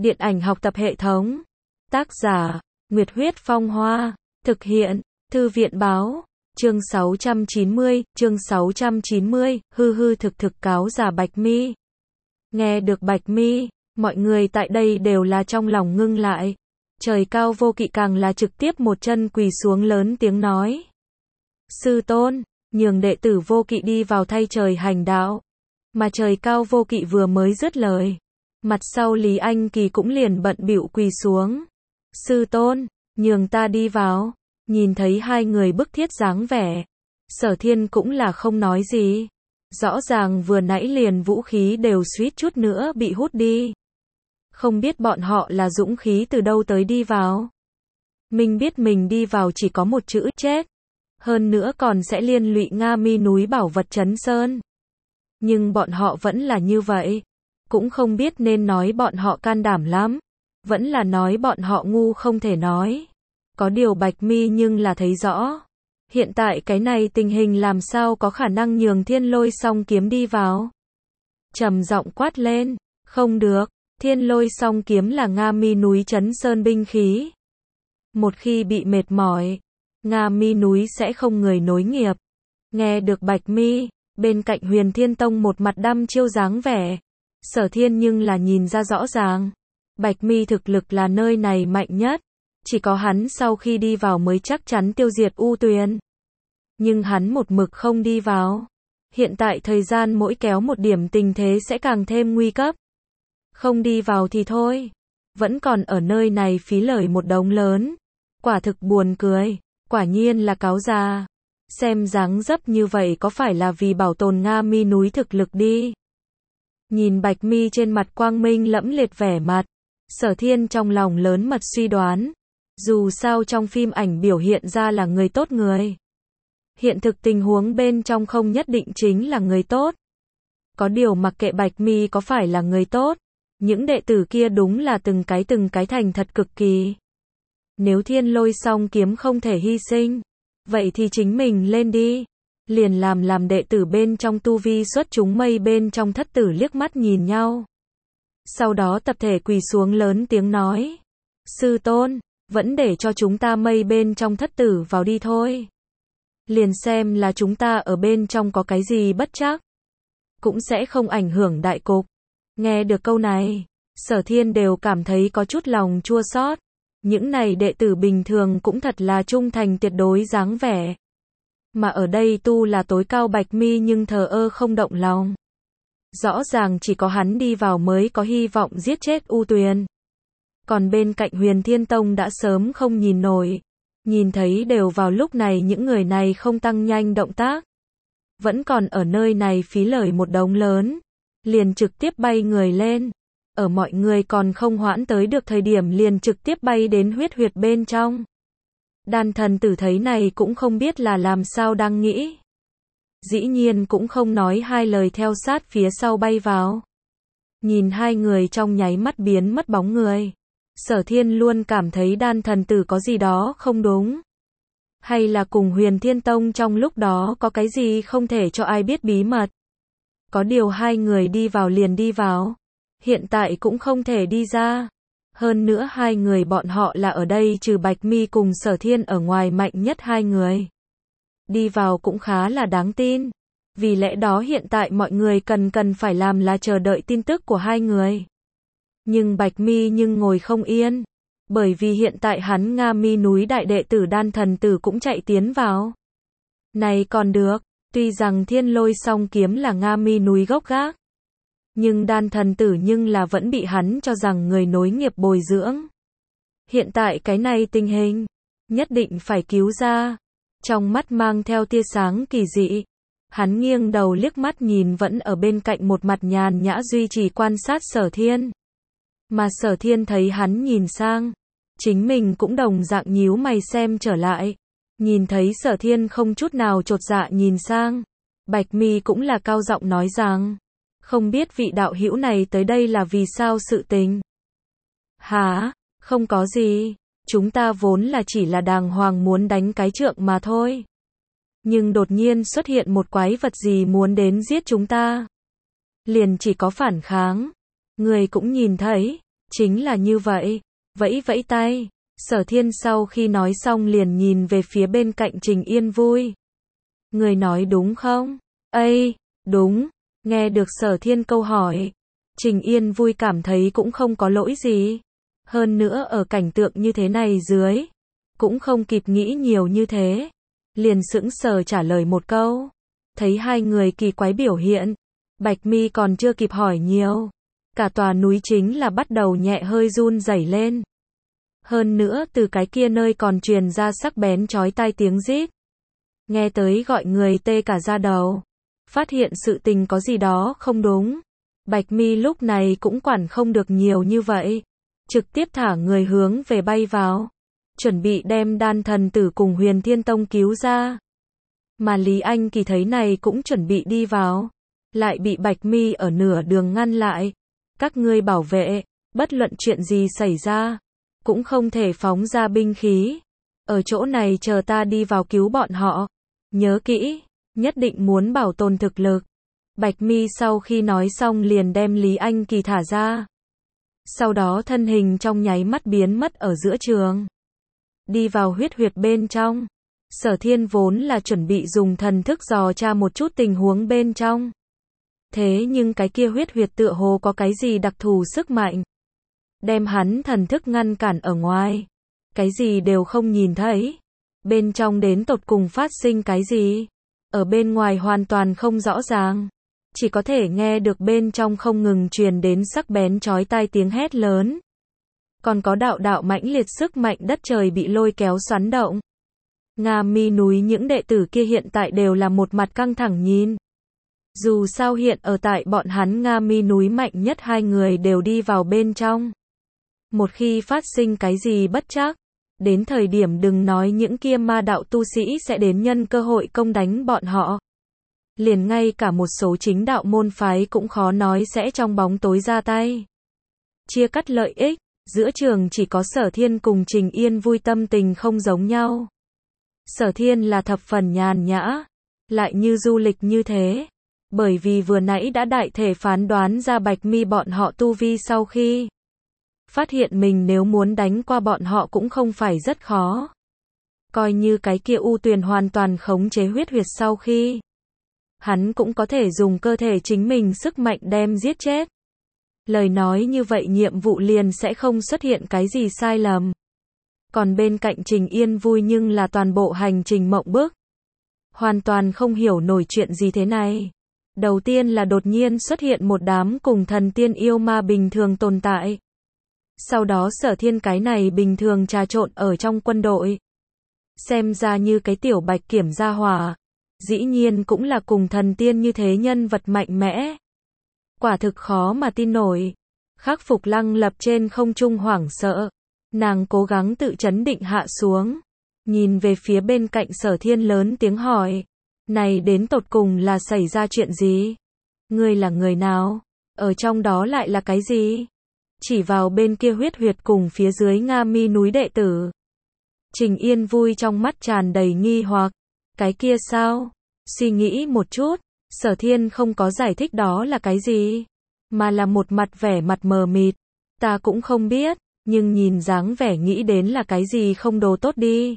Điện ảnh học tập hệ thống. Tác giả, Nguyệt Huyết Phong Hoa. Thực hiện, Thư viện báo. Chương 690, hư hư thực thực cáo giả Bạch Mi. Nghe được Bạch Mi, mọi người tại đây đều là trong lòng ngưng lại. Trời Cao Vô Kỵ càng là trực tiếp một chân quỳ xuống lớn tiếng nói. Sư tôn, nhường đệ tử Vô Kỵ đi vào thay trời hành đạo. Mà Trời Cao Vô Kỵ vừa mới dứt lời, mặt sau Lý Anh Kỳ cũng liền bận bịu quỳ xuống. Sư tôn, nhường ta đi vào. Nhìn thấy hai người bức thiết dáng vẻ, Sở Thiên cũng là không nói gì. Rõ ràng vừa nãy liền vũ khí đều suýt chút nữa bị hút đi. Không biết bọn họ là dũng khí từ đâu tới đi vào. Mình biết mình đi vào chỉ có một chữ chết. Hơn nữa còn sẽ liên lụy Nga Mi núi bảo vật Trấn Sơn. Nhưng bọn họ vẫn là như vậy. Cũng không biết nên nói bọn họ can đảm lắm, vẫn là nói bọn họ ngu không thể nói. Có điều Bạch Mi nhưng là thấy rõ. Hiện tại cái này tình hình làm sao có khả năng nhường Thiên Lôi Song Kiếm đi vào. Trầm giọng quát lên, không được, Thiên Lôi Song Kiếm là Nga Mi núi Trấn Sơn binh khí. Một khi bị mệt mỏi, Nga Mi núi sẽ không người nối nghiệp. Nghe được Bạch Mi, bên cạnh Huyền Thiên Tông một mặt đăm chiêu dáng vẻ. Sở Thiên nhưng là nhìn ra rõ ràng. Bạch Mi thực lực là nơi này mạnh nhất. Chỉ có hắn sau khi đi vào mới chắc chắn tiêu diệt U Tuyền. Nhưng hắn một mực không đi vào. Hiện tại thời gian mỗi kéo một điểm tình thế sẽ càng thêm nguy cấp. Không đi vào thì thôi. Vẫn còn ở nơi này phí lời một đống lớn. Quả thực buồn cười. Quả nhiên là cáo già. Xem dáng dấp như vậy có phải là vì bảo tồn Nga Mi núi thực lực đi. Nhìn Bạch Mi trên mặt quang minh lẫm liệt vẻ mặt. Sở Thiên trong lòng lớn mật suy đoán. Dù sao trong phim ảnh biểu hiện ra là người tốt người. Hiện thực tình huống bên trong không nhất định chính là người tốt. Có điều mặc kệ Bạch Mi có phải là người tốt, những đệ tử kia đúng là từng cái thành thật cực kỳ. Nếu Thiên Lôi Song Kiếm không thể hy sinh, vậy thì chính mình lên đi. Liền làm đệ tử bên trong tu vi xuất chúng mây bên trong thất tử liếc mắt nhìn nhau. Sau đó tập thể quỳ xuống lớn tiếng nói. Sư tôn, vẫn để cho chúng ta mây bên trong thất tử vào đi thôi. Liền xem là chúng ta ở bên trong có cái gì bất trắc. Cũng sẽ không ảnh hưởng đại cục. Nghe được câu này, Sở Thiên đều cảm thấy có chút lòng chua xót. Những này đệ tử bình thường cũng thật là trung thành tuyệt đối dáng vẻ. Mà ở đây tu là tối cao Bạch Mi nhưng thờ ơ không động lòng. Rõ ràng chỉ có hắn đi vào mới có hy vọng giết chết U Tuyền. Còn bên cạnh Huyền Thiên Tông đã sớm không nhìn nổi. Nhìn thấy đều vào lúc này những người này không tăng nhanh động tác. Vẫn còn ở nơi này phí lời một đống lớn. Liền trực tiếp bay người lên. Ở mọi người còn không hoãn tới được thời điểm liền trực tiếp bay đến huyết bên trong. Đan thần tử thấy này cũng không biết là làm sao đang nghĩ. Dĩ nhiên cũng không nói hai lời theo sát phía sau bay vào. Nhìn hai người trong nháy mắt biến mất bóng người. Sở Thiên luôn cảm thấy đan thần tử có gì đó không đúng. Hay là cùng Huyền Thiên Tông trong lúc đó có cái gì không thể cho ai biết bí mật. Có điều hai người đi vào liền đi vào. Hiện tại cũng không thể đi ra. Hơn nữa hai người bọn họ là ở đây trừ Bạch Mi cùng Sở Thiên ở ngoài mạnh nhất hai người. Đi vào cũng khá là đáng tin. Vì lẽ đó hiện tại mọi người cần phải làm là chờ đợi tin tức của hai người. Nhưng Bạch Mi nhưng ngồi không yên. Bởi vì hiện tại hắn Nga Mi núi đại đệ tử đan thần tử cũng chạy tiến vào. Này còn được, tuy rằng Thiên Lôi Song Kiếm là Nga Mi núi gốc gác. Nhưng đan thần tử nhưng là vẫn bị hắn cho rằng người nối nghiệp bồi dưỡng. Hiện tại cái này tình hình, nhất định phải cứu ra. Trong mắt mang theo tia sáng kỳ dị. Hắn nghiêng đầu liếc mắt nhìn vẫn ở bên cạnh một mặt nhàn nhã duy trì quan sát Sở Thiên. Mà Sở Thiên thấy hắn nhìn sang. Chính mình cũng đồng dạng nhíu mày xem trở lại. Nhìn thấy Sở Thiên không chút nào chột dạ nhìn sang. Bạch Mi cũng là cao giọng nói rằng. Không biết vị đạo hữu này tới đây là vì sao sự tình. Hả, không có gì. Chúng ta vốn là chỉ là đàng hoàng muốn đánh cái trượng mà thôi. Nhưng đột nhiên xuất hiện một quái vật gì muốn đến giết chúng ta. Liền chỉ có phản kháng. Người cũng nhìn thấy. Chính là như vậy. Vẫy vẫy tay. Sở Thiên sau khi nói xong liền nhìn về phía bên cạnh Trình Yên Vui. Người nói đúng không? Ây, đúng. Nghe được Sở Thiên câu hỏi, Trình Yên Vui cảm thấy cũng không có lỗi gì. Hơn nữa ở cảnh tượng như thế này dưới, cũng không kịp nghĩ nhiều như thế. Liền sững sờ trả lời một câu. Thấy hai người kỳ quái biểu hiện, Bạch Mi còn chưa kịp hỏi nhiều. Cả tòa núi chính là bắt đầu nhẹ hơi run rẩy lên. Hơn nữa từ cái kia nơi còn truyền ra sắc bén chói tai tiếng rít. Nghe tới gọi người tê cả da đầu. Phát hiện sự tình có gì đó không đúng. Bạch Mi lúc này cũng quản không được nhiều như vậy. Trực tiếp thả người hướng về bay vào. Chuẩn bị đem Đan Thần Tử cùng Huyền Thiên Tông cứu ra. Mà Lý Anh Kỳ thấy này cũng chuẩn bị đi vào. Lại bị Bạch Mi ở nửa đường ngăn lại. Các ngươi bảo vệ, bất luận chuyện gì xảy ra, cũng không thể phóng ra binh khí. Ở chỗ này chờ ta đi vào cứu bọn họ. Nhớ kỹ, nhất định muốn bảo tồn thực lực. Bạch Mi sau khi nói xong liền đem Lý Anh Kỳ thả ra. Sau đó thân hình trong nháy mắt biến mất ở giữa trường. Đi vào huyết huyệt bên trong. Sở Thiên vốn là chuẩn bị dùng thần thức dò tra một chút tình huống bên trong. Thế nhưng cái kia huyết huyệt tựa hồ có cái gì đặc thù sức mạnh. Đem hắn thần thức ngăn cản ở ngoài. Cái gì đều không nhìn thấy. Bên trong đến tột cùng phát sinh cái gì. Ở bên ngoài hoàn toàn không rõ ràng. Chỉ có thể nghe được bên trong không ngừng truyền đến sắc bén chói tai tiếng hét lớn. Còn có đạo đạo mãnh liệt sức mạnh đất trời bị lôi kéo xoắn động. Nga Mi núi những đệ tử kia hiện tại đều là một mặt căng thẳng nhìn. Dù sao hiện ở tại bọn hắn Nga Mi núi mạnh nhất hai người đều đi vào bên trong. Một khi phát sinh cái gì bất trắc, đến thời điểm đừng nói những kia ma đạo tu sĩ sẽ đến nhân cơ hội công đánh bọn họ. Liền ngay cả một số chính đạo môn phái cũng khó nói sẽ trong bóng tối ra tay. Chia cắt lợi ích, giữa trường chỉ có Sở Thiên cùng Trình Yên Vui tâm tình không giống nhau. Sở Thiên là thập phần nhàn nhã, lại như du lịch như thế. Bởi vì vừa nãy đã đại thể phán đoán ra Bạch Mi bọn họ tu vi sau khi phát hiện mình nếu muốn đánh qua bọn họ cũng không phải rất khó. Coi như cái kia U Tuyền hoàn toàn khống chế huyết huyệt sau khi, hắn cũng có thể dùng cơ thể chính mình sức mạnh đem giết chết. Lời nói như vậy nhiệm vụ liền sẽ không xuất hiện cái gì sai lầm. Còn bên cạnh Trình Yên Vui nhưng là toàn bộ hành trình mộng bức. Hoàn toàn không hiểu nổi chuyện gì thế này. Đầu tiên là đột nhiên xuất hiện một đám cùng thần tiên yêu ma bình thường tồn tại. Sau đó Sở Thiên cái này bình thường trà trộn ở trong quân đội. Xem ra như cái tiểu bạch kiểm gia hỏa. Dĩ nhiên cũng là cùng thần tiên như thế nhân vật mạnh mẽ. Quả thực khó mà tin nổi. Khắc Phục Lăng Lập trên không trung hoảng sợ. Nàng cố gắng tự trấn định hạ xuống. Nhìn về phía bên cạnh Sở Thiên lớn tiếng hỏi. Này đến tột cùng là xảy ra chuyện gì? Ngươi là người nào? Ở trong đó lại là cái gì? Chỉ vào bên kia huyết huyệt cùng phía dưới Nga Mi núi đệ tử. Trình Yên Vui trong mắt tràn đầy nghi hoặc. Cái kia sao? Suy nghĩ một chút, Sở Thiên không có giải thích đó là cái gì, mà là một mặt vẻ mặt mờ mịt. Ta cũng không biết, nhưng nhìn dáng vẻ nghĩ đến là cái gì không đồ tốt đi.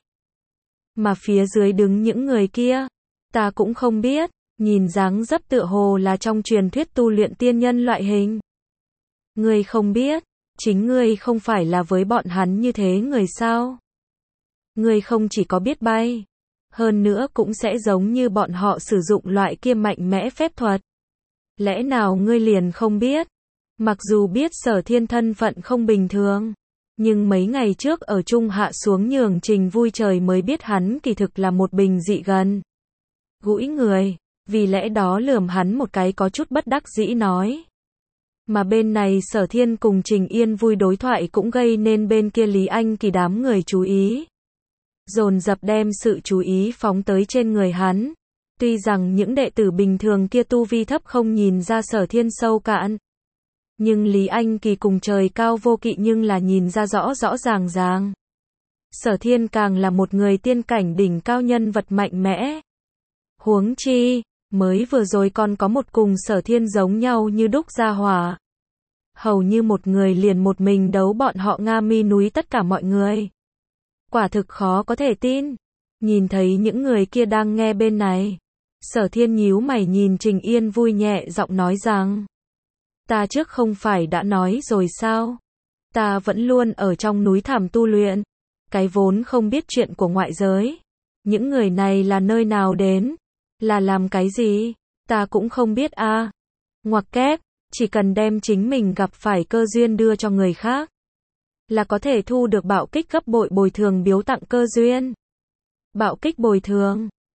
Mà phía dưới đứng những người kia, ta cũng không biết, nhìn dáng dấp tựa hồ là trong truyền thuyết tu luyện tiên nhân loại hình. Ngươi không biết, chính ngươi không phải là với bọn hắn như thế người sao? Ngươi không chỉ có biết bay, hơn nữa cũng sẽ giống như bọn họ sử dụng loại kia mạnh mẽ phép thuật. Lẽ nào ngươi liền không biết? Mặc dù biết Sở Thiên thân phận không bình thường, nhưng mấy ngày trước ở Trung Hạ xuống nhường Trình Vui trời mới biết hắn kỳ thực là một bình dị gần gũi người, vì lẽ đó lườm hắn một cái có chút bất đắc dĩ nói. Mà bên này Sở Thiên cùng Trình Yên Vui đối thoại cũng gây nên bên kia Lý Anh Kỳ đám người chú ý. Dồn dập đem sự chú ý phóng tới trên người hắn. Tuy rằng những đệ tử bình thường kia tu vi thấp không nhìn ra Sở Thiên sâu cạn, nhưng Lý Anh Kỳ cùng Trời Cao Vô Kỵ nhưng là nhìn ra rõ rõ ràng ràng. Sở Thiên càng là một người tiên cảnh đỉnh cao nhân vật mạnh mẽ. Huống chi, mới vừa rồi còn có một cùng Sở Thiên giống nhau như đúc gia hỏa. hầu như một người liền một mình đấu bọn họ Nga Mi núi tất cả mọi người. Quả thực khó có thể tin. Nhìn thấy những người kia đang nghe bên này. Sở Thiên nhíu mày nhìn Trình Yên vui nhẹ giọng nói rằng. Ta trước không phải đã nói rồi sao? Ta vẫn luôn ở trong núi thẳm tu luyện. Cái vốn không biết chuyện của ngoại giới. Những người này là nơi nào đến? Là làm cái gì? Ta cũng không biết a. Ngoặc kép, chỉ cần đem chính mình gặp phải cơ duyên đưa cho người khác. Là có thể thu được bạo kích gấp bội bồi thường biếu tặng cơ duyên. Bạo kích bồi thường.